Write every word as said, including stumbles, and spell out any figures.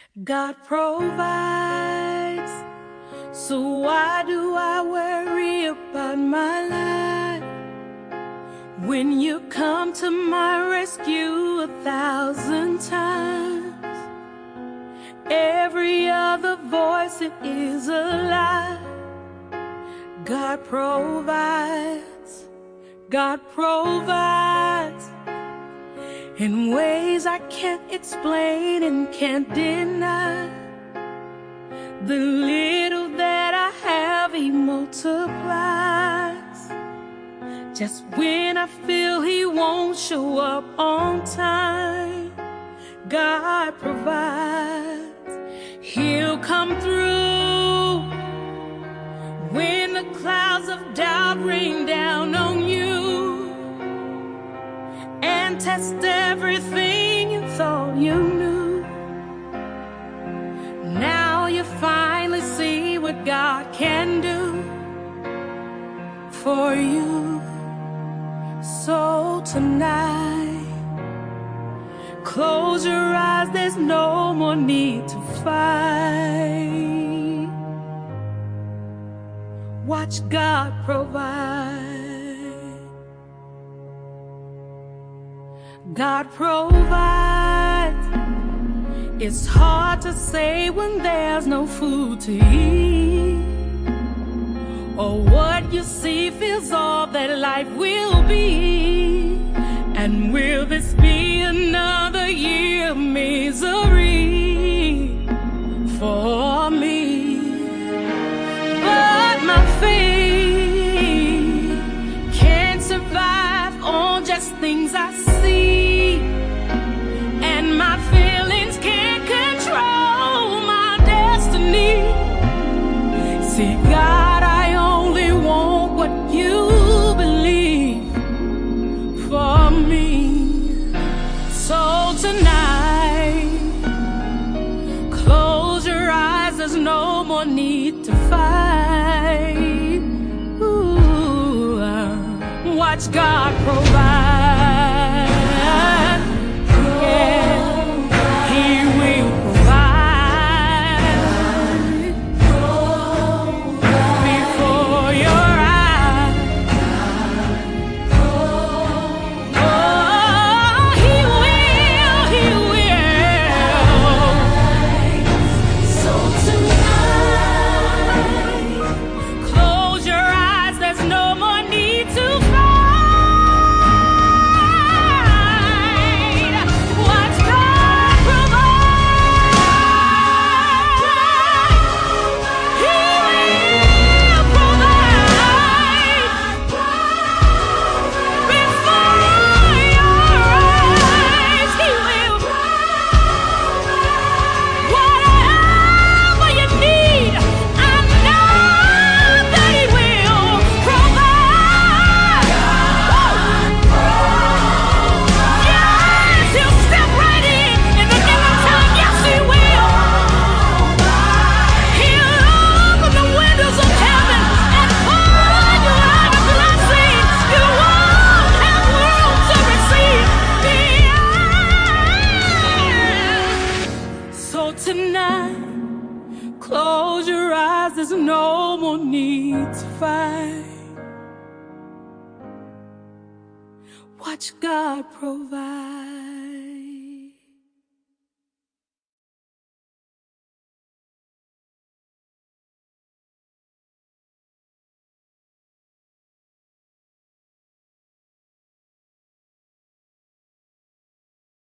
God provides, so why do I worry about my life? When you come to my rescue a thousand times, every other voice it is a lie. God provides, God provides in ways I can't explain and can't deny. The little that I have He multiplies. Just when I feel He won't show up on time, God provides. He'll come through when the clouds of doubt rain down on you and test everything you thought you knew. Now you finally see what God can do for you. So tonight, close your eyes, there's no more need to fight. Watch God provide. God provides. It's hard to say when there's no food to eat, or what you see feels all that life will be. And will this be another year of misery for me? But my faith can't survive on just things I see, and my feelings can't control my destiny. See, God, I only want what you believe for me. So tonight, close your eyes, there's no more need to fight. Ooh, watch God provide. Yeah, He will provide before your eyes. Oh, He will, He will. So tonight, close your eyes, there's no more need to fight. Watch God provide. He will provide before your eyes. He will whatever you need. I know that He will provide. Yes, He'll step right in in the nick of time. Yes, He will. He'll open the windows of heaven and pour you out a blessing you won't have room to receive. Yeah. So tonight, close your eyes, there's no more need to fight. Watch God provide.